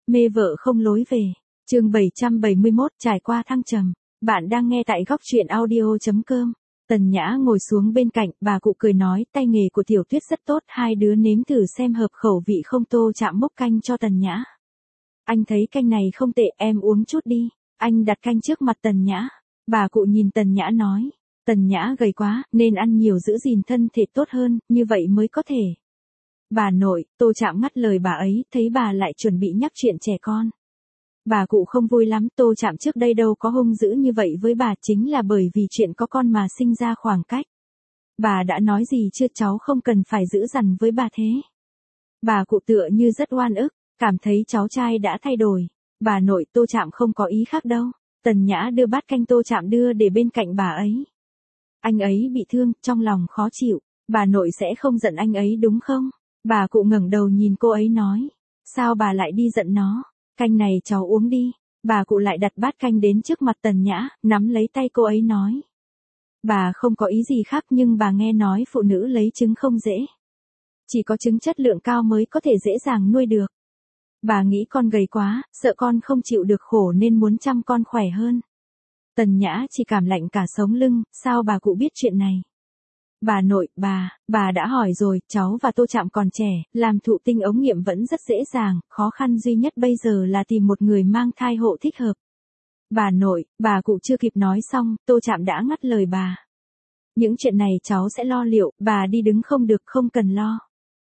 Mê vợ không lối về. Chương 771 trải qua thăng trầm. Bạn đang nghe tại góc truyện audio.com. Tần Nhã ngồi xuống bên cạnh, bà cụ cười nói, tay nghề của Tiểu Tuyết rất tốt, hai đứa nếm thử xem hợp khẩu vị không. Tô Chạm múc canh cho Tần Nhã. Anh thấy canh này không tệ, em uống chút đi. Anh đặt canh trước mặt Tần Nhã. Bà cụ nhìn Tần Nhã nói, Tần Nhã gầy quá, nên ăn nhiều giữ gìn thân thể tốt hơn, như vậy mới có thể. Bà nội, Tô Chạm ngắt lời bà ấy, thấy bà lại chuẩn bị nhắc chuyện trẻ con. Bà cụ không vui lắm, Tô Chạm trước đây đâu có hung dữ như vậy với bà, chính là bởi vì chuyện có con mà sinh ra khoảng cách. Bà đã nói gì chưa, cháu không cần phải dữ dằn với bà thế. Bà cụ tựa như rất oan ức, cảm thấy cháu trai đã thay đổi. Bà nội, Tô Chạm không có ý khác đâu. Tần Nhã đưa bát canh Tô Chạm đưa để bên cạnh bà ấy. Anh ấy bị thương, trong lòng khó chịu. Bà nội sẽ không giận anh ấy đúng không? Bà cụ ngẩng đầu nhìn cô ấy nói. Sao bà lại đi giận nó? Canh này cháu uống đi. Bà cụ lại đặt bát canh đến trước mặt Tần Nhã, nắm lấy tay cô ấy nói. Bà không có ý gì khác, nhưng bà nghe nói phụ nữ lấy trứng không dễ. Chỉ có trứng chất lượng cao mới có thể dễ dàng nuôi được. Bà nghĩ con gầy quá, sợ con không chịu được khổ nên muốn chăm con khỏe hơn. Tần Nhã chỉ cảm lạnh cả sống lưng, sao bà cụ biết chuyện này? Bà nội, bà đã hỏi rồi, cháu và Tô Chạm còn trẻ, làm thụ tinh ống nghiệm vẫn rất dễ dàng, khó khăn duy nhất bây giờ là tìm một người mang thai hộ thích hợp. Bà nội, bà cụ chưa kịp nói xong, Tô Chạm đã ngắt lời bà. Những chuyện này cháu sẽ lo liệu, bà đi đứng không được, không cần lo.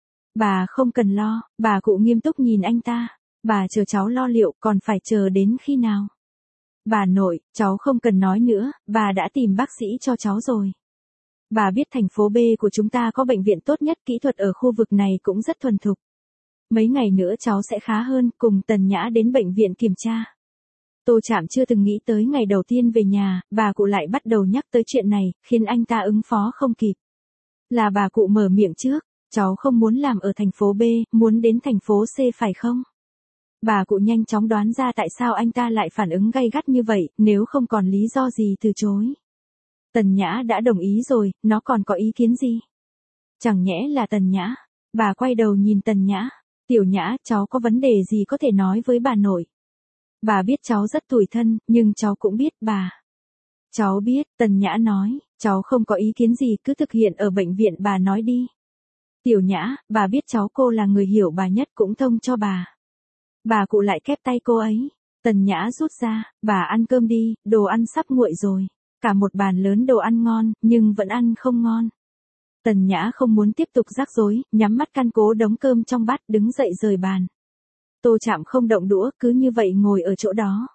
Bà không cần lo, bà cụ nghiêm túc nhìn anh ta. Bà chờ cháu lo liệu, còn phải chờ đến khi nào? Bà nội, cháu không cần nói nữa, bà đã tìm bác sĩ cho cháu rồi. Bà biết thành phố B của chúng ta có bệnh viện tốt nhất, kỹ thuật ở khu vực này cũng rất thuần thục. Mấy ngày nữa cháu sẽ khá hơn, cùng Tần Nhã đến bệnh viện kiểm tra. Tô Chạm chưa từng nghĩ tới ngày đầu tiên về nhà, bà cụ lại bắt đầu nhắc tới chuyện này, khiến anh ta ứng phó không kịp. Là bà cụ mở miệng trước, cháu không muốn làm ở thành phố B, muốn đến thành phố C phải không? Bà cụ nhanh chóng đoán ra tại sao anh ta lại phản ứng gay gắt như vậy, nếu không còn lý do gì từ chối. Tần Nhã đã đồng ý rồi, nó còn có ý kiến gì? Chẳng nhẽ là Tần Nhã? Bà quay đầu nhìn Tần Nhã. Tiểu Nhã, cháu có vấn đề gì có thể nói với bà nội? Bà biết cháu rất tủi thân, nhưng cháu cũng biết bà. Cháu biết, Tần Nhã nói, cháu không có ý kiến gì, cứ thực hiện ở bệnh viện, bà nói đi. Tiểu Nhã, bà biết cháu, cô là người hiểu bà nhất, cũng thông cho bà. Bà cụ lại kép tay cô ấy. Tần Nhã rút ra, bà ăn cơm đi, đồ ăn sắp nguội rồi. Cả một bàn lớn đồ ăn ngon, nhưng vẫn ăn không ngon. Tần Nhã không muốn tiếp tục rắc rối, nhắm mắt căn cố đống cơm trong bát, đứng dậy rời bàn. Tô Chạm không động đũa, cứ như vậy ngồi ở chỗ đó.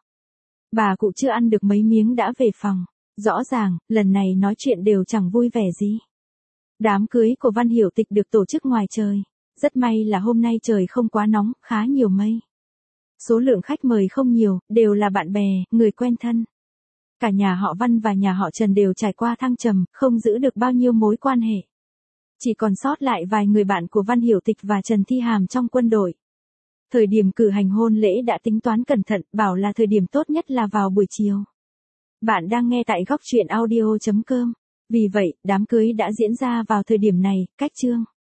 Bà cụ chưa ăn được mấy miếng đã về phòng. Rõ ràng, lần này nói chuyện đều chẳng vui vẻ gì. Đám cưới của Văn Hiểu Tịch được tổ chức ngoài trời. Rất may là hôm nay trời không quá nóng, khá nhiều mây. Số lượng khách mời không nhiều, đều là bạn bè, người quen thân. Cả nhà họ Văn và nhà họ Trần đều trải qua thăng trầm, không giữ được bao nhiêu mối quan hệ. Chỉ còn sót lại vài người bạn của Văn Hiểu Tịch và Trần Thi Hàm trong quân đội. Thời điểm cử hành hôn lễ đã tính toán cẩn thận, bảo là thời điểm tốt nhất là vào buổi chiều. Bạn đang nghe tại góc truyện audio.com. Vì vậy, đám cưới đã diễn ra vào thời điểm này, cách chương.